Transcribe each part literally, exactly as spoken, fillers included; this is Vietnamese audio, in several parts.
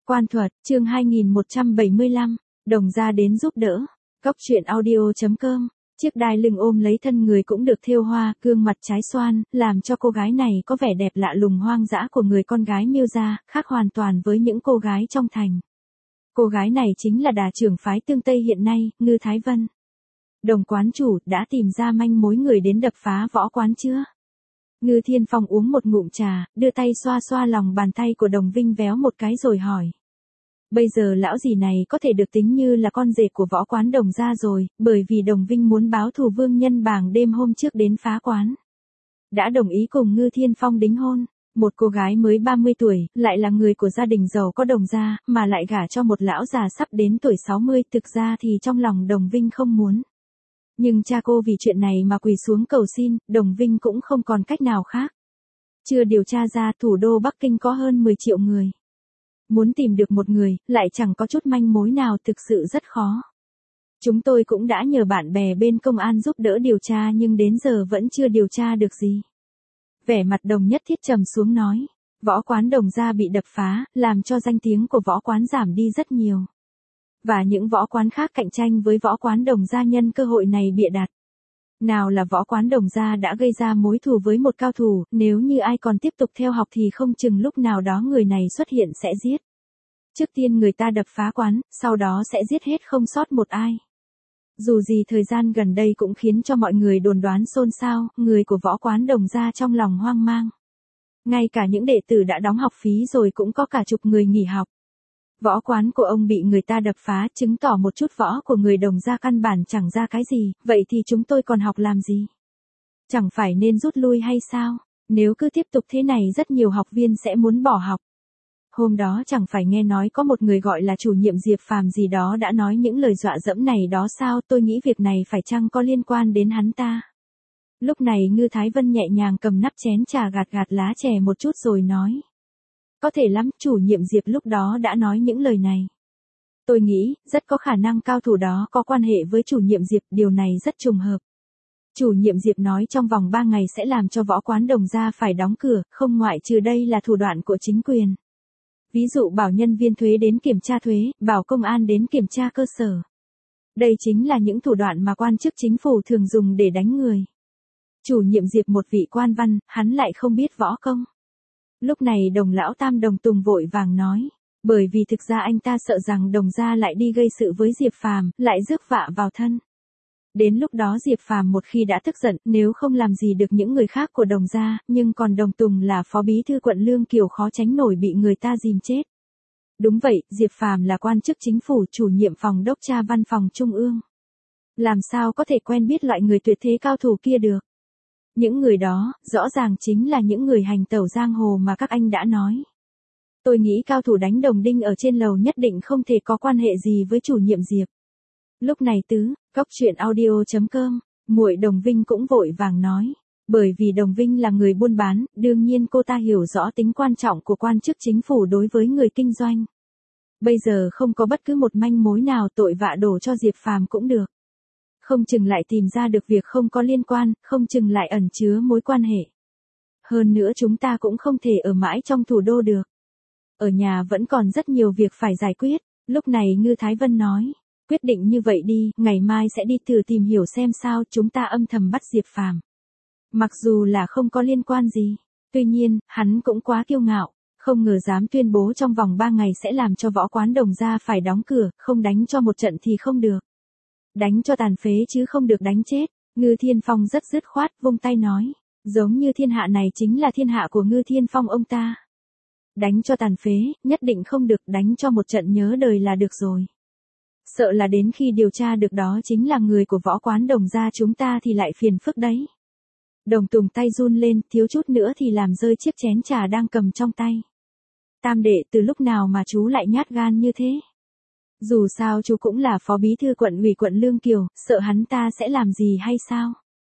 Quan thuật, chương hai nghìn một trăm bảy mươi lăm, đồng gia đến giúp đỡ. Cóc truyện audio chấm com. Chiếc đai lưng ôm lấy thân người cũng được thêu hoa, gương mặt trái xoan, làm cho cô gái này có vẻ đẹp lạ lùng hoang dã của người con gái Miêu gia, khác hoàn toàn với những cô gái trong thành. Cô gái này chính là đà trưởng phái Tương Tây hiện nay, Ngư Thái Vân. Đồng quán chủ, đã tìm ra manh mối người đến đập phá võ quán chưa? Ngư Thiên Phong uống một ngụm trà, đưa tay xoa xoa lòng bàn tay của Đồng Vinh véo một cái rồi hỏi. Bây giờ lão gì này có thể được tính như là con rể của võ quán Đồng gia rồi, bởi vì Đồng Vinh muốn báo thù Vương Nhân Bàng đêm hôm trước đến phá quán. Đã đồng ý cùng Ngư Thiên Phong đính hôn. Một cô gái mới ba mươi tuổi, lại là người của gia đình giàu có Đồng gia, mà lại gả cho một lão già sắp đến tuổi sáu mươi, thực ra thì trong lòng Đồng Vinh không muốn. Nhưng cha cô vì chuyện này mà quỳ xuống cầu xin, Đồng Vinh cũng không còn cách nào khác. Chưa điều tra ra thủ đô Bắc Kinh có hơn mười triệu người. Muốn tìm được một người, lại chẳng có chút manh mối nào, thực sự rất khó. Chúng tôi cũng đã nhờ bạn bè bên công an giúp đỡ điều tra nhưng đến giờ vẫn chưa điều tra được gì. Vẻ mặt Đồng Nhất Thiết trầm xuống nói, võ quán Đồng gia bị đập phá, làm cho danh tiếng của võ quán giảm đi rất nhiều. Và những võ quán khác cạnh tranh với võ quán Đồng gia nhân cơ hội này bịa đặt. Nào là võ quán Đồng gia đã gây ra mối thù với một cao thủ, nếu như ai còn tiếp tục theo học thì không chừng lúc nào đó người này xuất hiện sẽ giết. Trước tiên người ta đập phá quán, sau đó sẽ giết hết không sót một ai. Dù gì thời gian gần đây cũng khiến cho mọi người đồn đoán xôn xao, người của võ quán Đồng gia trong lòng hoang mang. Ngay cả những đệ tử đã đóng học phí rồi cũng có cả chục người nghỉ học. Võ quán của ông bị người ta đập phá, chứng tỏ một chút võ của người Đồng gia căn bản chẳng ra cái gì, vậy thì chúng tôi còn học làm gì? Chẳng phải nên rút lui hay sao? Nếu cứ tiếp tục thế này rất nhiều học viên sẽ muốn bỏ học. Hôm đó chẳng phải nghe nói có một người gọi là chủ nhiệm Diệp Phàm gì đó đã nói những lời dọa dẫm này đó sao? Tôi nghĩ việc này phải chăng có liên quan đến hắn ta? Lúc này Ngư Thái Vân nhẹ nhàng cầm nắp chén trà gạt gạt lá chè một chút rồi nói. Có thể lắm, chủ nhiệm Diệp lúc đó đã nói những lời này. Tôi nghĩ, rất có khả năng cao thủ đó có quan hệ với chủ nhiệm Diệp, điều này rất trùng hợp. Chủ nhiệm Diệp nói trong vòng ba ngày sẽ làm cho võ quán Đồng gia phải đóng cửa, không ngoại trừ đây là thủ đoạn của chính quyền. Ví dụ bảo nhân viên thuế đến kiểm tra thuế, bảo công an đến kiểm tra cơ sở. Đây chính là những thủ đoạn mà quan chức chính phủ thường dùng để đánh người. Chủ nhiệm Diệp một vị quan văn, hắn lại không biết võ công. Lúc này Đồng lão tam Đồng Tùng vội vàng nói, bởi vì thực ra anh ta sợ rằng Đồng gia lại đi gây sự với Diệp Phàm, lại rước vạ vào thân. Đến lúc đó Diệp Phàm một khi đã tức giận, nếu không làm gì được những người khác của Đồng gia, nhưng còn Đồng Tùng là phó bí thư quận Lương Kiều khó tránh nổi bị người ta dìm chết. Đúng vậy, Diệp Phàm là quan chức chính phủ, chủ nhiệm phòng đốc tra văn phòng trung ương. Làm sao có thể quen biết loại người tuyệt thế cao thủ kia được? Những người đó, rõ ràng chính là những người hành tẩu giang hồ mà các anh đã nói. Tôi nghĩ cao thủ đánh đồng đinh ở trên lầu nhất định không thể có quan hệ gì với chủ nhiệm Diệp. Lúc này tứ, cóc truyện audio chấm com, muội Đồng Vinh cũng vội vàng nói. Bởi vì Đồng Vinh là người buôn bán, đương nhiên cô ta hiểu rõ tính quan trọng của quan chức chính phủ đối với người kinh doanh. Bây giờ không có bất cứ một manh mối nào tội vạ đổ cho Diệp Phàm cũng được. Không chừng lại tìm ra được việc không có liên quan, không chừng lại ẩn chứa mối quan hệ. Hơn nữa chúng ta cũng không thể ở mãi trong thủ đô được. Ở nhà vẫn còn rất nhiều việc phải giải quyết. Lúc này Ngư Thái Vân nói, quyết định như vậy đi, ngày mai sẽ đi thử tìm hiểu xem sao, chúng ta âm thầm bắt Diệp Phàm. Mặc dù là không có liên quan gì, tuy nhiên, hắn cũng quá kiêu ngạo, không ngờ dám tuyên bố trong vòng ba ngày sẽ làm cho võ quán Đồng gia phải đóng cửa, không đánh cho một trận thì không được. Đánh cho tàn phế chứ không được đánh chết. Ngư Thiên Phong rất dứt khoát, vung tay nói, giống như thiên hạ này chính là thiên hạ của Ngư Thiên Phong ông ta. Đánh cho tàn phế, nhất định không được, đánh cho một trận nhớ đời là được rồi. Sợ là đến khi điều tra được đó chính là người của võ quán Đồng gia chúng ta thì lại phiền phức đấy. Đồng Tùng tay run lên, thiếu chút nữa thì làm rơi chiếc chén trà đang cầm trong tay. Tam đệ, từ lúc nào mà chú lại nhát gan như thế? Dù sao chú cũng là phó bí thư quận ủy quận Lương Kiều, sợ hắn ta sẽ làm gì hay sao?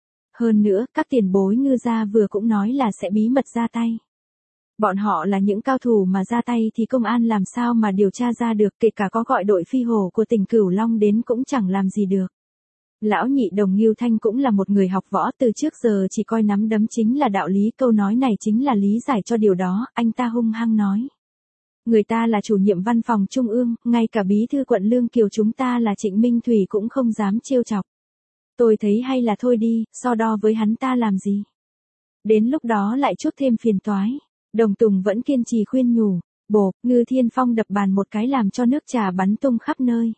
Hơn nữa, các tiền bối Ngư gia vừa cũng nói là sẽ bí mật ra tay. Bọn họ là những cao thủ mà ra tay thì công an làm sao mà điều tra ra được, kể cả có gọi đội phi hổ của tỉnh Cửu Long đến cũng chẳng làm gì được. Lão nhị Đồng Ngưu Thanh cũng là một người học võ, từ trước giờ chỉ coi nắm đấm chính là đạo lý, câu nói này chính là lý giải cho điều đó, anh ta hung hăng nói. Người ta là chủ nhiệm văn phòng trung ương, ngay cả bí thư quận Lương Kiều chúng ta là Trịnh Minh Thủy cũng không dám trêu chọc. Tôi thấy hay là thôi đi, so đo với hắn ta làm gì. Đến lúc đó lại chút thêm phiền toái. Đồng Tùng vẫn kiên trì khuyên nhủ. Bộp, Ngư Thiên Phong đập bàn một cái làm cho nước trà bắn tung khắp nơi.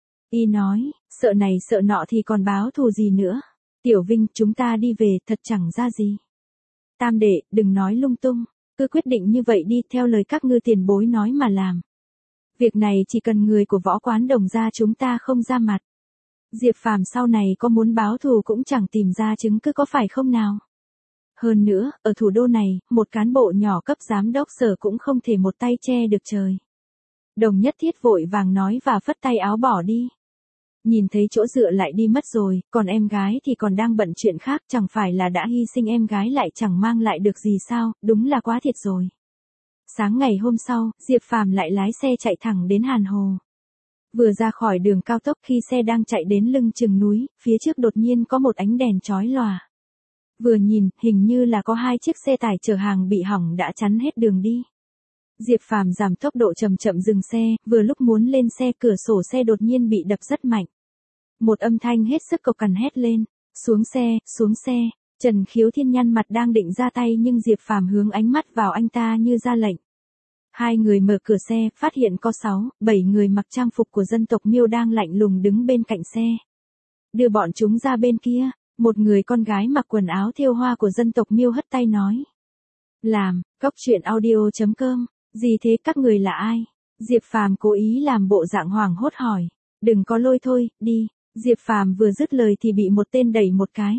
Y nói, sợ này sợ nọ thì còn báo thù gì nữa. Tiểu Vinh, chúng ta đi về, thật chẳng ra gì. Tam đệ, đừng nói lung tung, cứ quyết định như vậy đi, theo lời các ngư tiền bối nói mà làm. Việc này chỉ cần người của võ quán Đồng gia chúng ta không ra mặt. Diệp Phàm sau này có muốn báo thù cũng chẳng tìm ra chứng cứ có phải không nào. Hơn nữa, ở thủ đô này, một cán bộ nhỏ cấp giám đốc sở cũng không thể một tay che được trời. Đồng Nhất Thiết vội vàng nói và phất tay áo bỏ đi. Nhìn thấy chỗ dựa lại đi mất rồi, còn em gái thì còn đang bận chuyện khác, chẳng phải là đã hy sinh em gái lại chẳng mang lại được gì sao, đúng là quá thiệt rồi. Sáng ngày hôm sau, Diệp Phàm lại lái xe chạy thẳng đến Hàn Hồ. Vừa ra khỏi đường cao tốc khi xe đang chạy đến lưng chừng núi, phía trước đột nhiên có một ánh đèn chói lòa. Vừa nhìn, hình như là có hai chiếc xe tải chở hàng bị hỏng đã chắn hết đường đi. Diệp Phàm giảm tốc độ chậm chậm dừng xe, vừa lúc muốn lên xe cửa sổ xe đột nhiên bị đập rất mạnh. Một âm thanh hết sức cộc cằn hét lên, xuống xe, xuống xe. Trần Khiếu Thiên nhăn mặt đang định ra tay nhưng Diệp Phàm hướng ánh mắt vào anh ta như ra lệnh. Hai người mở cửa xe, phát hiện có sáu, bảy người mặc trang phục của dân tộc Miêu đang lạnh lùng đứng bên cạnh xe. Đưa bọn chúng ra bên kia, một người con gái mặc quần áo thêu hoa của dân tộc Miêu hất tay nói. Làm, cóc truyện audio chấm com, gì thế các người là ai? Diệp Phàm cố ý làm bộ dạng hoảng hốt hỏi. Đừng có lôi thôi, đi. Diệp Phàm vừa dứt lời thì bị một tên đẩy một cái.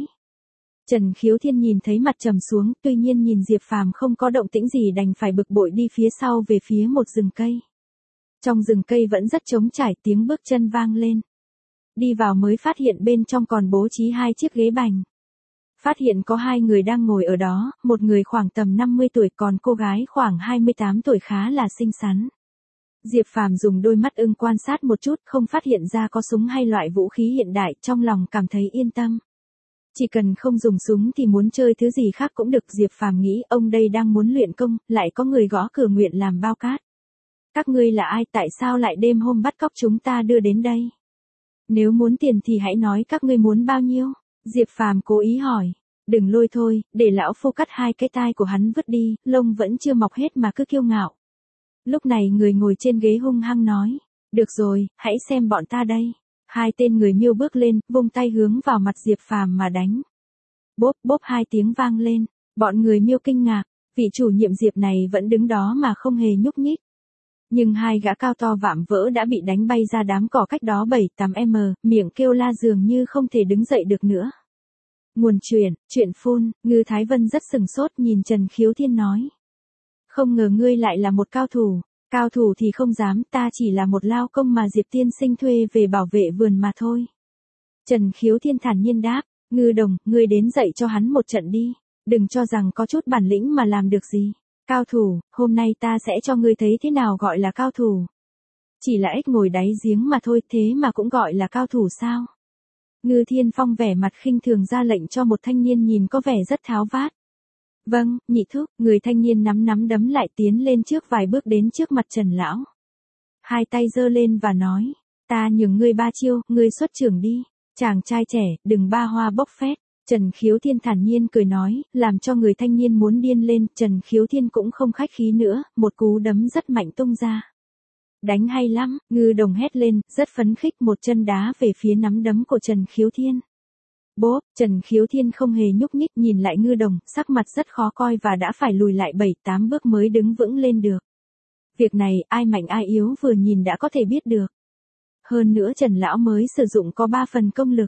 Trần Khiếu Thiên nhìn thấy mặt trầm xuống, tuy nhiên nhìn Diệp Phàm không có động tĩnh gì đành phải bực bội đi phía sau về phía một rừng cây. Trong rừng cây vẫn rất trống trải, tiếng bước chân vang lên. Đi vào mới phát hiện bên trong còn bố trí hai chiếc ghế bành. Phát hiện có hai người đang ngồi ở đó, một người khoảng tầm năm mươi tuổi còn cô gái khoảng hai mươi tám tuổi khá là xinh xắn. Diệp Phàm dùng đôi mắt ưng quan sát một chút không phát hiện ra có súng hay loại vũ khí hiện đại, trong lòng cảm thấy yên tâm. Chỉ cần không dùng súng thì muốn chơi thứ gì khác cũng được. Diệp Phàm nghĩ ông đây đang muốn luyện công, lại có người gõ cửa nguyện làm bao cát. Các ngươi là ai, tại sao lại đêm hôm bắt cóc chúng ta đưa đến đây? Nếu muốn tiền thì hãy nói các ngươi muốn bao nhiêu? Diệp Phàm cố ý hỏi. Đừng lôi thôi, để lão phu cắt hai cái tai của hắn vứt đi, lông vẫn chưa mọc hết mà cứ kiêu ngạo. Lúc này người ngồi trên ghế hung hăng nói. Được rồi, hãy xem bọn ta đây. Hai tên người Miêu bước lên, vung tay hướng vào mặt Diệp Phàm mà đánh. Bốp bốp hai tiếng vang lên, bọn người Miêu kinh ngạc, vị chủ nhiệm Diệp này vẫn đứng đó mà không hề nhúc nhích. Nhưng hai gã cao to vạm vỡ đã bị đánh bay ra đám cỏ cách đó bảy tám mét, miệng kêu la dường như không thể đứng dậy được nữa. Nguồn chuyện, chuyện phun, Ngư Thái Vân rất sừng sốt nhìn Trần Khiếu Thiên nói. Không ngờ ngươi lại là một cao thủ. Cao thủ thì không dám, ta chỉ là một lao công mà Diệp tiên sinh thuê về bảo vệ vườn mà thôi. Trần Khiếu Thiên thản nhiên đáp, Ngư Đồng, ngươi đến dạy cho hắn một trận đi, đừng cho rằng có chút bản lĩnh mà làm được gì. Cao thủ, hôm nay ta sẽ cho ngươi thấy thế nào gọi là cao thủ. Chỉ là ếch ngồi đáy giếng mà thôi, thế mà cũng gọi là cao thủ sao? Ngư Thiên Phong vẻ mặt khinh thường ra lệnh cho một thanh niên nhìn có vẻ rất tháo vát. Vâng, nhị thúc, người thanh niên nắm nắm đấm lại tiến lên trước vài bước đến trước mặt Trần Lão. Hai tay giơ lên và nói, ta nhường ngươi ba chiêu, ngươi xuất trưởng đi. Chàng trai trẻ, đừng ba hoa bốc phét. Trần Khiếu Thiên thản nhiên cười nói, làm cho người thanh niên muốn điên lên. Trần Khiếu Thiên cũng không khách khí nữa, một cú đấm rất mạnh tung ra. Đánh hay lắm, Ngư Đồng hét lên, rất phấn khích một chân đá về phía nắm đấm của Trần Khiếu Thiên. Bốp, Trần Khiếu Thiên không hề nhúc nhích nhìn lại Ngư Đồng, sắc mặt rất khó coi và đã phải lùi lại bảy tám bước mới đứng vững lên được. Việc này ai mạnh ai yếu vừa nhìn đã có thể biết được. Hơn nữa Trần Lão mới sử dụng có ba phần công lực.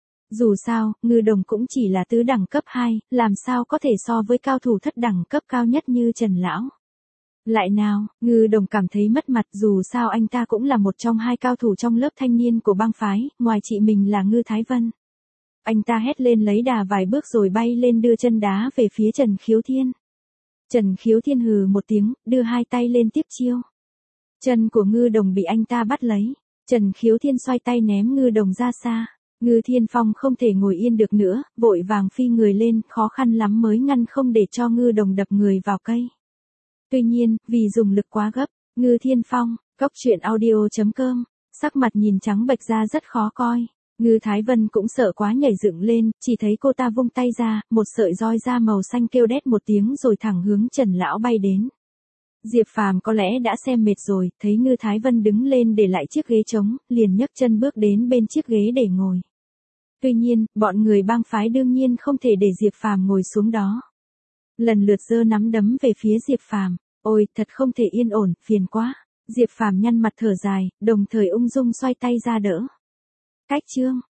Dù sao, Ngư Đồng cũng chỉ là tứ đẳng cấp hai, làm sao có thể so với cao thủ thất đẳng cấp cao nhất như Trần Lão. Lại nào, Ngư Đồng cảm thấy mất mặt, dù sao anh ta cũng là một trong hai cao thủ trong lớp thanh niên của bang phái, ngoài chị mình là Ngư Thái Vân. Anh ta hét lên lấy đà vài bước rồi bay lên đưa chân đá về phía Trần Khiếu Thiên. Trần Khiếu Thiên hừ một tiếng, đưa hai tay lên tiếp chiêu. Chân của Ngư Đồng bị anh ta bắt lấy. Trần Khiếu Thiên xoay tay ném Ngư Đồng ra xa. Ngư Thiên Phong không thể ngồi yên được nữa, vội vàng phi người lên, khó khăn lắm mới ngăn không để cho Ngư Đồng đập người vào cây. Tuy nhiên, vì dùng lực quá gấp, Ngư Thiên Phong, cốc truyện audio.com, sắc mặt nhìn trắng bệch ra rất khó coi. Ngư Thái Vân cũng sợ quá nhảy dựng lên, chỉ thấy cô ta vung tay ra, một sợi roi da màu xanh kêu đét một tiếng rồi thẳng hướng Trần lão bay đến. Diệp Phàm có lẽ đã xem mệt rồi, thấy Ngư Thái Vân đứng lên để lại chiếc ghế trống, liền nhấc chân bước đến bên chiếc ghế để ngồi. Tuy nhiên, bọn người bang phái đương nhiên không thể để Diệp Phàm ngồi xuống đó. Lần lượt giơ nắm đấm về phía Diệp Phàm, ôi, thật không thể yên ổn, phiền quá. Diệp Phàm nhăn mặt thở dài, đồng thời ung dung xoay tay ra đỡ. Cách chương